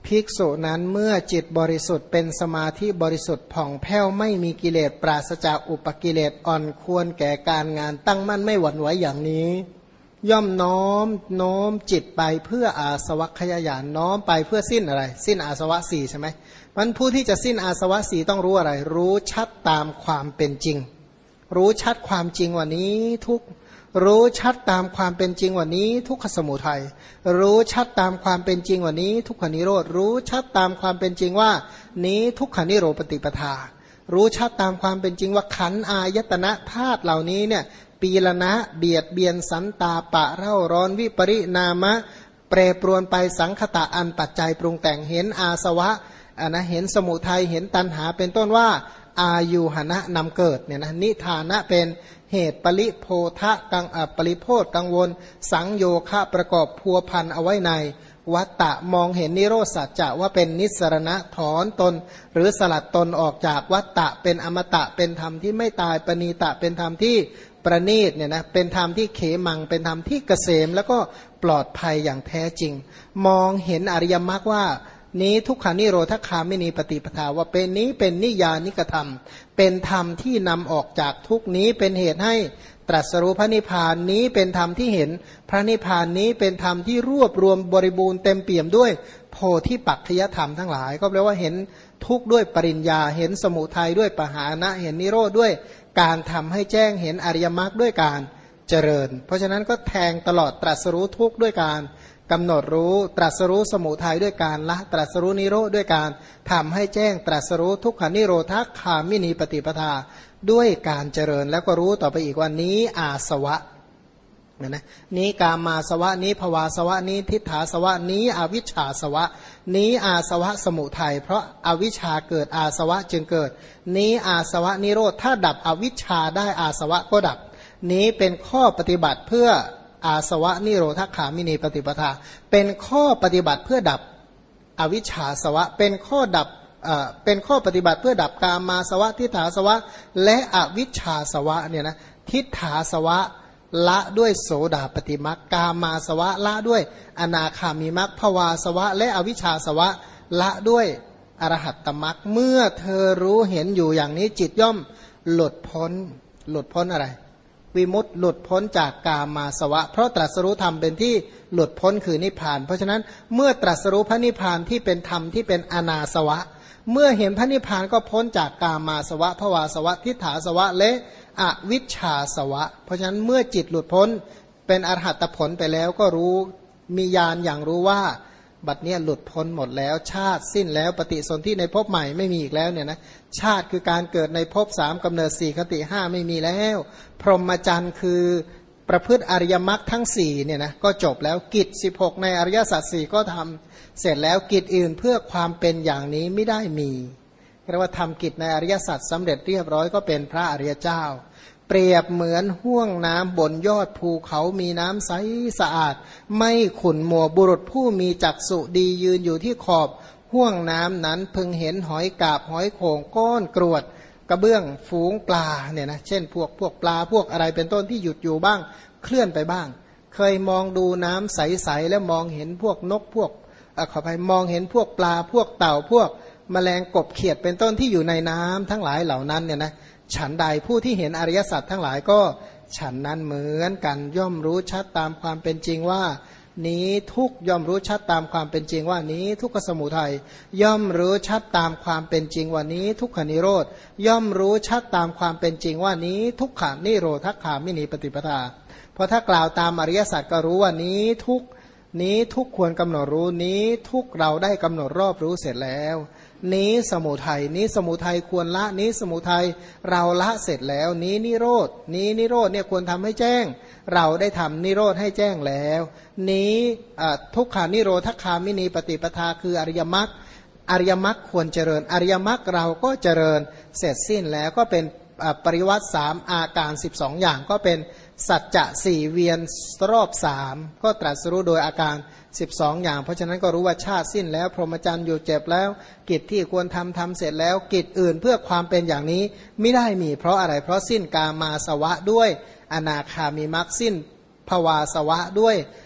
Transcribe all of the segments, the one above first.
ภิกษุนั้นเมื่อจิตบริสุทธิ์เป็นสมาธิบริสุทธิ์ผ่องแผ้วไม่มีกิเลสปราศจากอุปกิเลสอ่อนควรแก่การงานตั้งมั่นไม่หวั่นไหวอย่างนี้ย่อมน้อมจิตไปเพื่ออาสวะขยายานน้อมไปเพื่อสิ้นอะไรสิ้นอาสวะสี่ใช่ไหมมันผู้ที่จะสิ้นอาสวะสี่ต้องรู้อะไรรู้ชัดตามความเป็นจริงรู้ชัดความจริงว่านี้ทุกรู้ชัดตามความเป็นจริงว่านี้ทุกขสมุทัยรู้ชัดตามความเป็นจริงว่านี้ทุกขนิโรธรู้ชัดตามความเป็นจริงว่านี้ทุกขนิโรธปฏิปทารู้ชัดตามความเป็นจริงว่าขันธ์อายตนะธาตุเหล่านี้เนี่ยปีละนะเบียดเบียนสันตาปะเร่าร้อนวิปริณามะแปรปรวนไปสังคตะอันปัจจัยปรุงแต่งเห็นอาสวะเห็นสมุทัยเห็นตัณหาเป็นต้นว่าอายุหนะนำเกิดเนี่ยนะนิทานะเป็นเหตุปริโพธะกังปริโพธกังวลสังโยคะประกอบพัวพันเอาไว้ในวัตตะมองเห็นนิโรธสัจจะว่าเป็นนิสรณะถอนตนหรือสลัดตนออกจากวัตตะเป็นอมตะเป็นธรรมที่ไม่ตายปณีตะเป็นธรรมที่ประณีตเนี่ยนะเป็นธรรมที่เขมังเป็นธรรมที่เกษมแล้วก็ปลอดภัยอย่างแท้จริงมองเห็นอริยมรรคว่านี้ทุกขานิโรธคามินีปฏิปทาว่าเป็นนี้เป็นนิยานิกธรรมเป็นธรรมที่นำออกจากทุกนี้เป็นเหตุให้ตรัสรู้พระนิพพานนี้เป็นธรรมที่เห็นพระนิพพานนี้เป็นธรรมที่รวบรวมบริบูรณ์เต็มเปี่ยมด้วยโพธิปัจจยธรรมทั้งหลายก็แปลว่าเห็นทุกข์ด้วยปริญญาเห็นสมุทัยด้วยปหานะเห็นนิโรธด้วยการทำให้แจ้งเห็นอริยมรรคด้วยการเจริญเพราะฉะนั้นก็แทงตลอดตรัสรู้ทุกข์ด้วยการกำหนดรู้ตรัสรู้สมุทัยด้วยการละตรัสรู้นิโรธด้วยการทำให้แจ้งตรัสรู้ทุกขานิโรธคามินีปฏิปทาด้วยการเจริญแล้วก็รู้ต่อไปอีกว่านี้อาสวะนะนี้กามาสวะนี้ภวาสวะนี้ทิฏฐาสวะนี้อวิชชาสวะนี้อาสวะสมุทัยเพราะอวิชชาเกิดอาสวะจึงเกิดนี้อาสวะนิโรธถ้าดับอวิชชาได้อาสวะก็ดับนี้เป็นข้อปฏิบัติเพื่ออาสวะนิโรธคามินีปฏิปทาเป็นข้อปฏิบัติเพื่อดับอวิชชาสวะเป็นข้อดับเป็นข้อปฏิบัติเพื่อดับกามาสวะทิฏฐาสวะและอวิชชาสวะเนี่ยนะทิฏฐาสวะละด้วยโสดาปฏิมรรคกามาสวะละด้วยอนาคามิมรรคภวาสวะและอวิชชาสวะละด้วยอรหัตตมรรคเมื่อเธอรู้เห็นอยู่อย่างนี้จิตย่อมหลุดพ้นอะไรวิมุตติหลุดพ้นจากกามาสวะเพราะตรัสรู้ธรรมเป็นที่หลุดพ้นคือนิพพานเพราะฉะนั้นเมื่อตรัสรู้พระนิพพานที่เป็นธรรมที่เป็นอนาสวะเมื่อเห็นพระนิพพานก็พ้นจากกามาสวะภวาสวะทิฏฐาสวะและอวิชชาสวะเพราะฉะนั้นเมื่อจิตหลุดพ้นเป็นอรหัตผลไปแล้วก็รู้มีญาณอย่างรู้ว่าบัดเนี้ยหลุดพ้นหมดแล้วชาติสิ้นแล้วปฏิสนธิในภพใหม่ไม่มีอีกแล้วเนี่ยนะชาติคือการเกิดในภพ3กำเนิด4คติ5ไม่มีแล้วพรหมจรรย์คือประพฤติอริยมรรคทั้ง4เนี่ยนะก็จบแล้วกิจ16ในอริยสัจ4ก็ทำเสร็จแล้วกิจอื่นเพื่อความเป็นอย่างนี้ไม่ได้มีเรียกว่าทำกิจในอริยสัจสำเร็จเรียบร้อยก็เป็นพระอริยเจ้าเปรียบเหมือนห้วงน้ำบนยอดภูเขามีน้ำใสสะอาดไม่ขุ่นมัวบุรุษผู้มีจักษุดียืนอยู่ที่ขอบห้วงน้ำนั้นพึงเห็นหอยกาบหอยโข่งก้อนกรวดกระเบื้องฝูงปลาเนี่ยนะเช่นพวกปลาพวกอะไรเป็นต้นที่หยุดอยู่บ้างเคลื่อนไปบ้างเคยมองดูน้ำใสๆแล้วมองเห็นพวกนกพวกขอไปมองเห็นพวกปลาพวกเต่าพวกแมลงกบเขียดเป็นต้นที่อยู่ในน้ำทั้งหลายเหล่านั้นเนี่ยนะฉันใดผู้ที่เห็นอริยสัจทั้งหลายก็ฉันนั้นเหมือนกันย่อมรู้ชัดตามความเป็นจริงว่านี้ทุกย่อมรู้ชัดตามความเป็นจริงว่านี้ทุกขสมุทัยย่อมรู้ชัดตามความเป็นจริงว่านี้ทุกขนิโรธย่อมรู้ชัดตามความเป็นจริงว่านี้ทุกขานิโรธคามินีปฏิปทาเพราะถ้ากล่าวตามอริยสัจก็รู้ว่านี้ทุกควรกำหนดรู้นี้ทุกเราได้กำหนดรอบรู้เสร็จแล้วนี้สมุทัยควรละนี้สมุทัยเราละเสร็จแล้วนี้นิโรธเนี่ยควรทำให้แจ้งเราได้ทำนิโรธให้แจ้งแล้วนี้ทุกขานิโรธคามินีปฏิปทาคืออริยมรรคควรเจริญอริยมรรคเราก็เจริญเสร็จสิ้นแล้วก็เป็นปริวัติ3อาการ12อย่างก็เป็นสัจจะ4เวียนรอบ3ก็ตรัสรู้โดยอาการ12อย่างเพราะฉะนั้นก็รู้ว่าชาติสิ้นแล้วพรหมจรรย์อยู่เจ็บแล้วกิจที่ควรทำเสร็จแล้วกิจอื่นเพื่อความเป็นอย่างนี้ไม่ได้มีเพราะอะไรเพราะสิ้นกามาสวะด้วยอนาคามิมรรคสิ้นภวาสวะด้วย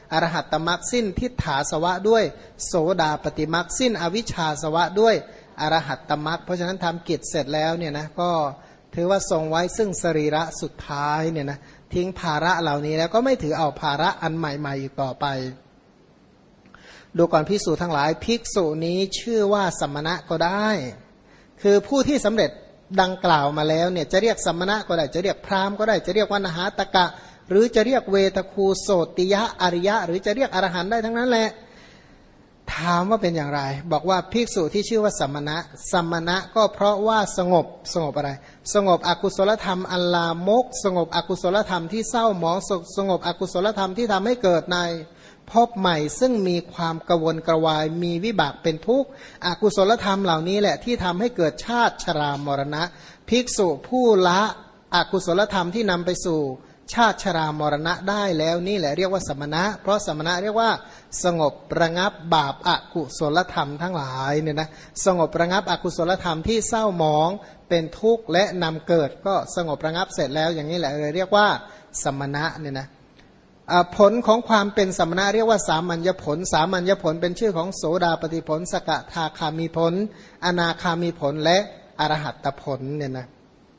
อรหัตตมรรคสิ้นทิฏฐาสวะด้วยโสดาปฏิมรรคสิ้นอวิชชาสวะด้วยอรหัตตมรรคเพราะฉะนั้นทำกิจเสร็จแล้วเนี่ยนะก็ถือว่าทรงไว้ซึ่งสรีระสุดท้ายเนี่ยนะทิ้งภาระเหล่านี้แล้วก็ไม่ถือเอาภาระอันใหม่ๆอีกต่อไปดูก่อนภิกษุทั้งหลายภิกษุนี้ชื่อว่าสมณะก็ได้คือผู้ที่สำเร็จดังกล่าวมาแล้วเนี่ยจะเรียกสมณะก็ได้จะเรียกพราหมณ์ก็ได้จะเรียกวนหาตกะหรือจะเรียกเวทคูโสติยะอริยะหรือจะเรียกอรหันต์ได้ทั้งนั้นแหละถามว่าเป็นอย่างไรบอกว่าภิกษุที่ชื่อว่าสมณะสมณะก็เพราะว่าสงบอะไรสงบอกุศลธรรมอันลามกสงบอกุศลธรรมที่เศร้าหมองสงบอกุศลธรรมที่ทำให้เกิดในพบใหม่ซึ่งมีความกระวนกระวายมีวิบากเป็นทุกข์อกุศลธรรมเหล่านี้แหละที่ทำให้เกิดชาติชรามรณะภิกษุผู้ละอกุศลธรรมที่นำไปสู่ชาติชรามรณะได้แล้วนี่แหละเรียกว่าสมณะเพราะสมณะเรียกว่าสงบระงับบาปอกุศลธรรมทั้งหลายเนี่ยนะสงบระงับอกุศลธรรมที่เศร้าหมองเป็นทุกข์และนำเกิดก็สงบระงับเสร็จแล้วอย่างนี้แหละเรียกว่าสมณะเนี่ยนะผลของความเป็นสมณะเรียกว่าสามัญญผลสามัญญผลเป็นชื่อของโสดาปฏิผลสกทาคามีผลอนาคามีผลและอรหัตตผลเนี่ยนะ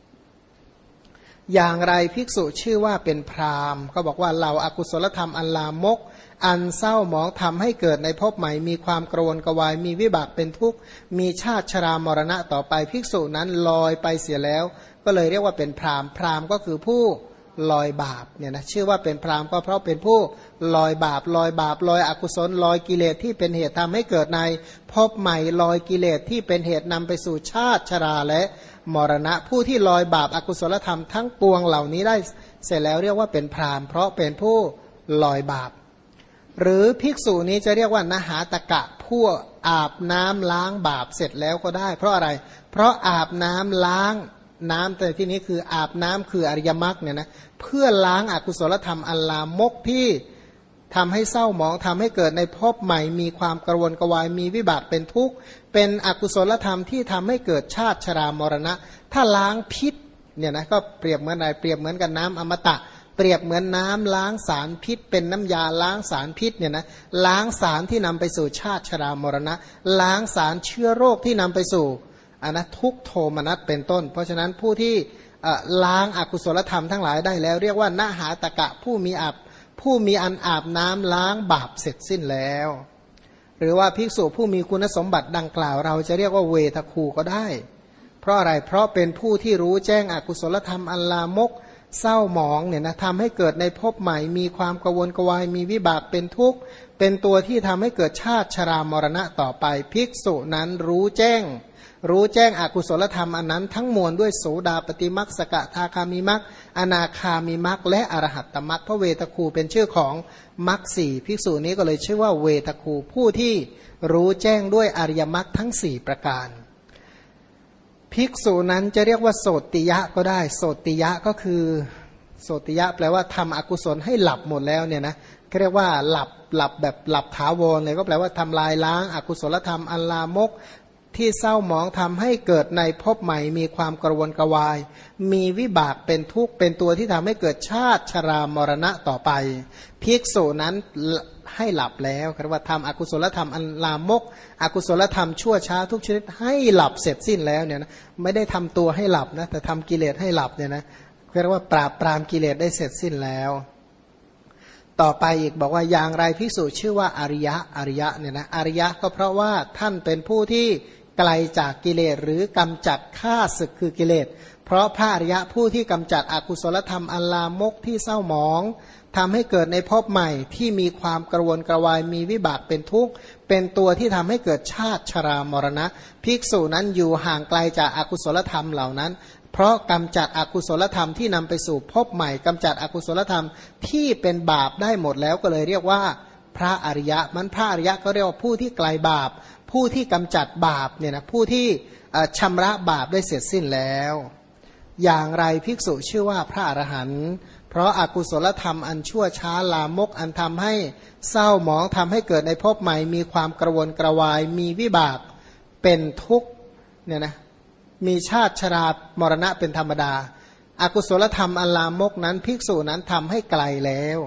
อย่างไรภิกษุชื่อว่าเป็นพราหมณ์เขาบอกว่าเหล่าอากุศลธรรมอันลามกอันเศร้าหมองทำให้เกิดในภพใหม่มีความกระวนกระวายมีวิบากเป็นทุกข์มีชาติชรามรณะต่อไปภิกษุนั้นลอยไปเสียแล้วก็เลยเรียกว่าเป็นพราหมณ์พราหมณ์ก็คือผู้ลอยบาปเนี่ยนะชื่อว่าเป็นพราหมณ์ก็เพราะเป็นผู้ลอยบาปลอยอกุศลลอยกิเลสที่เป็นเหตุทำให้เกิดในภพใหม่ลอยกิเลสที่เป็นเหตุนำไปสู่ชาติชราและมรณะผู้ที่ลอยบาปอกุศลธรรมทั้งปวงเหล่านี้ได้เสร็จแล้วเรียกว่าเป็นพราหมณ์เพราะเป็นผู้ลอยบาปหรือภิกษุนี้จะเรียกว่านหาตกะผู้อาบน้ำล้างบาปเสร็จแล้วก็ได้เพราะอะไรเพราะอาบน้ำล้างน้ำแต่ที่นี้คืออาบน้ำคืออริยมรรคเนี่ยนะเพื่อล้างอกุศลธรรมอันลามกที่ทำให้เศร้าหมองทำให้เกิดในภพใหม่มีความกระวนกระวายมีวิบากเป็นทุกข์เป็นอกุศลธรรมที่ทำให้เกิดชาติชรามรณะถ้าล้างพิษเนี่ยนะก็เปรียบเหมือนอะไรเปรียบเหมือนกับน้ำอมตะเปรียบเหมือนน้ำล้างสารพิษเป็นน้ำยาล้างสารพิษเนี่ยนะล้างสารที่นำไปสู่ชาติชรามรณะล้างสารเชื้อโรคที่นำไปสู่ทุกโทมนัสเป็นต้นเพราะฉะนั้นผู้ที่ล้างอกุศลธรรมทั้งหลายได้แล้วเรียกว่านหาตกะผู้มีอันอาบน้ำล้างบาปเสร็จสิ้นแล้วหรือว่าภิกษุผู้มีคุณสมบัติดังกล่าวเราจะเรียกว่าเวทคูก็ได้เพราะอะไรเพราะเป็นผู้ที่รู้แจ้งอกุศลธรรมอันลามกเศร้าหมองเนี่ยนะทำให้เกิดในภพใหม่มีความกระวนกระวายมีวิบากเป็นทุกข์เป็นตัวที่ทำให้เกิดชาติชรามรณะต่อไปภิกษุนั้นรู้แจ้งอกุศลธรรมอันนั้นทั้งมวลด้วยโสดาปฏิมรรคสกทาคามิมรรคอนาคามิมรรคและอรหัตตมรรคเพราะเวทคูเป็นชื่อของมรรคสี่ภิกษุนี้ก็เลยชื่อว่าเวทคูผู้ที่รู้แจ้งด้วยอริยมรรคทั้ง4ประการภิกษุนั้นจะเรียกว่าโสติยะก็ได้โสติยะก็คือโสติยะแปลว่าทำอกุศลให้หลับหมดแล้วเนี่ยนะเรียกว่าหลับแบบหลับถาวรเลยก็แปลว่าทำลายล้างอกุศลธรรมอันลามกที่เศร้าหมองทำให้เกิดในภพใหม่มีความกระวนกระวายมีวิบากเป็นทุกข์เป็นตัวที่ทำให้เกิดชาติชรามรณะต่อไปภิกษุนั้นให้หลับแล้วเรียกว่าทำอกุศลธรรมอันลามกอกุศลธรรมชั่วช้าทุกชนิดให้หลับเสร็จสิ้นแล้วเนี่ยนะไม่ได้ทำตัวให้หลับนะแต่ทำกิเลสให้หลับเนี่ยนะเรียกว่าปราบปรามกิเลสได้เสร็จสิ้นแล้วต่อไปอีกบอกว่าอย่างไรภิกษุชื่อว่าอริยะเนี่ยนะอริยะก็เพราะว่าท่านเป็นผู้ที่ไกลจากกิเลสหรือกำจัดข้าศึกคือกิเลสเพราะพระอริยะผู้ที่กำจัดอกุศลธรรมอันลามกที่เศร้าหมองทำให้เกิดในภพใหม่ที่มีความกระวนกระวายมีวิบากเป็นทุกข์เป็นตัวที่ทำให้เกิดชาติชรามรณะภิกษุนั้นอยู่ห่างไกลจากอกุศลธรรมเหล่านั้นเพราะกำจัดอกุศลธรรมที่นำไปสู่ภพใหม่กำจัดอกุศลธรรมที่เป็นบาปได้หมดแล้วก็เลยเรียกว่าพระอริยะมันพระอริยะก็เรียกว่าผู้ที่ไกลบาปผู้ที่กำจัดบาปเนี่ยนะผู้ที่ชำระบาปได้เสร็จสิ้นแล้วอย่างไรภิกษุชื่อว่าพระอรหันต์เพราะอากุศลธรรมอันชั่วช้าลามกอันทำให้เศร้าหมองทำให้เกิดในภพใหม่มีความกระวนกระวายมีวิบากเป็นทุกข์เนี่ยนะมีชาติชรามรณะเป็นธรรมดาอากุศลธรรมอันลามกนั้นภิกษุนั้นทำให้ไกลแล้ว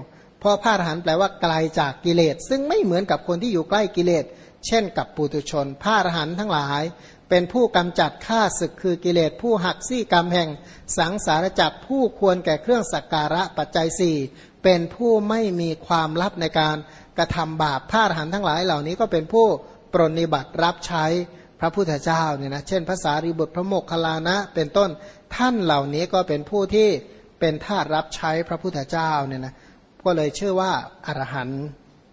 เพราะพระอรหันต์แปลว่าไกลจากกิเลสซึ่งไม่เหมือนกับคนที่อยู่ใกล้กิเลสเช่นกับปุถุชนพระอรหันต์ทั้งหลายเป็นผู้กำจัดฆ่าศึกคือกิเลสผู้หักซี่กรรมแห่งสังสารวัฏผู้ควรแก่เครื่องสักการะปัจจัยสี่เป็นผู้ไม่มีความลับในการกระทำบาปพระอรหันต์ทั้งหลายเหล่านี้ก็เป็นผู้ปรนนิบัติรับใช้พระพุทธเจ้าเนี่ยนะเช่นพระสารีบุตรพระโมคคัลลานะเป็นต้นท่านเหล่านี้ก็เป็นผู้ที่เป็นทาสรับใช้พระพุทธเจ้าเนี่ยนะก็เลยชื่อว่าอรหันต์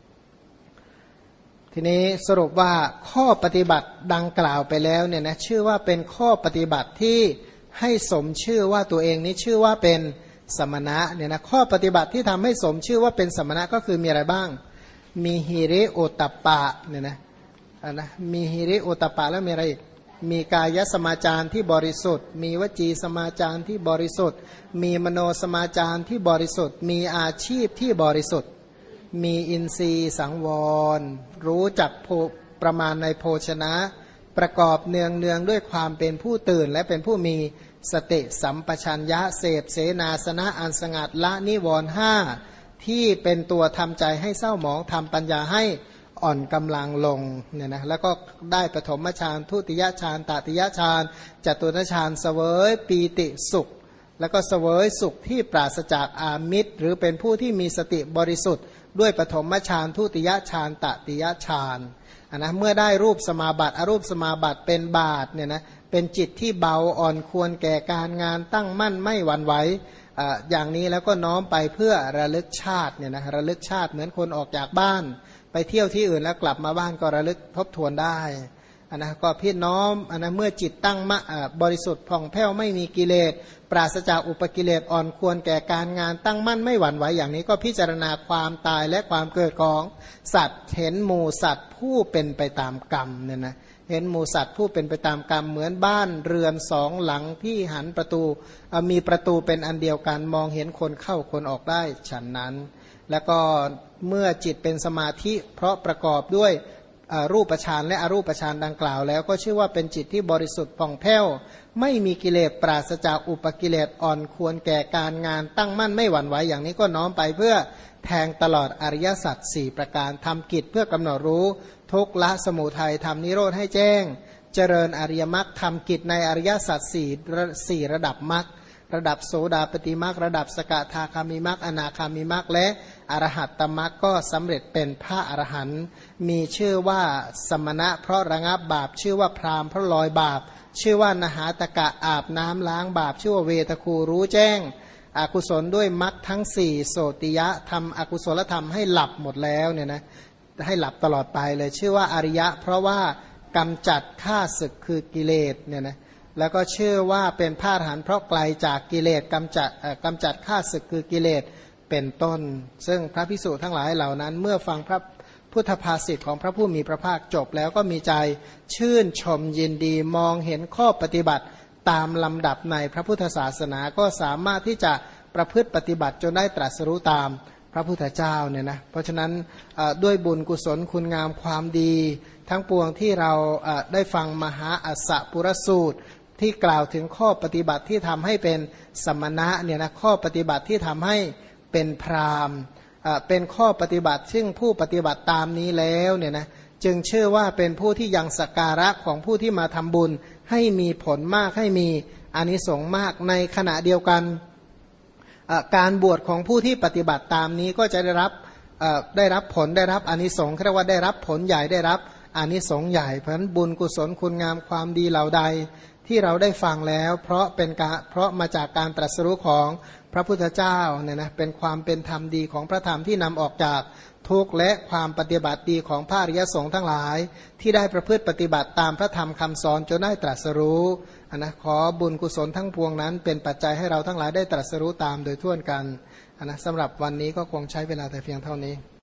ทีนี้สรุปว่าข้อปฏิบัติดังกล่าวไปแล้วเนี่ยนะชื่อว่าเป็นข้อปฏิบัติที่ให้สมชื่อว่าตัวเองนี้ชื่อว่าเป็นสมณะเนี่ยนะข้อปฏิบัติที่ทำให้สมชื่อว่าเป็นสมณะก็คือมีอะไรบ้างมีหิริโอตตัปปะเนี่ยนะมีหิริโอตตัปปะแล้วมีอะไรอีกมีกายสมาจารที่บริสุทธิ์มีวจีสมาจารที่บริสุทธิ์มีมโนสมาจารที่บริสุทธิ์มีอาชีพที่บริสุทธิ์มีอินทรีย์สังวรรู้จักประมาณในโภชนะประกอบเนืองด้วยความเป็นผู้ตื่นและเป็นผู้มีสติสัมปชัญญะเสพเสนาสนะอันสงัดละนิวรณ์ห้าที่เป็นตัวทำใจให้เศร้าหมองทำปัญญาให้อ่อนกำลังลงเนี่ยนะแล้วก็ได้ปฐมฌานทุติยฌานตติยฌานจตุตฌานเสวยปีติสุขแล้วก็เสวยสุขที่ปราศจากอามิตรหรือเป็นผู้ที่มีสติบริสุทธิ์ด้วยปฐมฌานทุติยฌานตติยฌานนะเมื่อได้รูปสมาบัติอรูปสมาบัติเป็นบาทเนี่ยนะเป็นจิตที่เบาอ่อนควรแก่การงานตั้งมั่นไม่หวั่นไหวอย่างนี้แล้วก็น้อมไปเพื่อระลึกชาติเนี่ยนะระลึกชาติเหมือนคนออกจากบ้านไปเที่ยวที่อื่นแล้วกลับมาบ้านก็ระลึกทบทวนได้นะก็พี่น้อมนะเมื่อจิตตั้งบริสุทธิ์ผ่องแผ้วไม่มีกิเลสปราศจากอุปกิเลสอ่อนควรแก่การงานตั้งมั่นไม่หวั่นไหวอย่างนี้ก็พิจารณาความตายและความเกิดของสัตว์เห็นหมู่สัตว์ผู้เป็นไปตามกรรมเนี่ยนะเห็นหมู่สัตว์ผู้เป็นไปตามกรรมเหมือนบ้านเรือนสองหลังที่หันประตูมีประตูเป็นอันเดียวกันมองเห็นคนเข้าคนออกได้ฉันนั้นแล้วก็เมื่อจิตเป็นสมาธิเพราะประกอบด้วยรูปฌานและอรูปฌานดังกล่าวแล้วก็ชื่อว่าเป็นจิตที่บริสุทธิ์ผ่องแผ้วไม่มีกิเลสปราศจากอุปกิเลสอ่อนควรแก่การงานตั้งมั่นไม่หวั่นไหวอย่างนี้ก็น้อมไปเพื่อแทงตลอดอริยสัจสี่ประการทำกิจเพื่อกำหนดรู้ทุกข์ละสมุทัยทำนิโรธให้แจ้งเจริญอริยมรรคทำกิจในอริยสัจสี่ระดับมรรคระดับโสดาปฏิมรรคระดับสกทาคามิมรรคอนาคามิมรรคและอรหัตตมรรคก็สำเร็จเป็นพระอรหันต์มีชื่อว่าสมณะเพราะระงับบาปชื่อว่าพราหมณ์เพราะลอยบาปชื่อว่านหาตกะอาบน้ำล้างบาปชื่อว่าเวทคูรู้แจ้งอกุศลด้วยมรรคทั้งสี่โสติยะทำอกุศลธรรมให้หลับหมดแล้วเนี่ยนะให้หลับตลอดไปเลยชื่อว่าอริยะเพราะว่ากำจัดฆ่าศึกคือกิเลสเนี่ยนะแล้วก็ชื่อว่าเป็นพระอรหันต์เพราะไกลจากกิเลสกำจัดฆ่าศึกคือกิเลสเป็นต้นซึ่งพระภิกษุทั้งหลายเหล่านั้นเมื่อฟังพระพุทธภาษิตของพระผู้มีพระภาคจบแล้วก็มีใจชื่นชมยินดีมองเห็นข้อปฏิบัติตามลำดับในพระพุทธศาสนาก็สามารถที่จะประพฤติปฏิบัติจนได้ตรัสรู้ตามพระพุทธเจ้าเนี่ยนะเพราะฉะนั้นด้วยบุญกุศลคุณงามความดีทั้งปวงที่เราได้ฟังมหาอัสสะปุรสูตรที่กล่าวถึงข้อปฏิบัติที่ทำให้เป็นสมณะเนี่ยนะข้อปฏิบัติที่ทำให้เป็นพราหมณ์เป็นข้อปฏิบัติซึ่งผู้ปฏิบัติตามนี้แล้วเนี่ยนะจึงเชื่อว่าเป็นผู้ที่ยังสักการะของผู้ที่มาทำบุญให้มีผลมากให้มีอานิสงส์มากในขณะเดียวกันการบวชของผู้ที่ปฏิบัติตามนี้ก็จะได้รับผลได้รับอานิสงส์เรียกว่าได้รับผลใหญ่ได้รับอานิสงส์ใหญ่เพราะฉะนั้นบุญกุศลคุณงามความดีเหล่าใดที่เราได้ฟังแล้วเพราะมาจากการตรัสรู้ของพระพุทธเจ้าเนี่ยนะเป็นความเป็นธรรมดีของพระธรรมที่นำออกจากทุกข์และความปฏิบัติดีของพระอริยสงฆ์ทั้งหลายที่ได้ประพฤติปฏิบัติตามพระธรรมคำสอนจนได้ตรัสรู้นะขอบุญกุศลทั้งปวงนั้นเป็นปัจจัยให้เราทั้งหลายได้ตรัสรู้ตามโดยทั่วกันนะสำหรับวันนี้ก็คงใช้เวลาแต่เพียงเท่านี้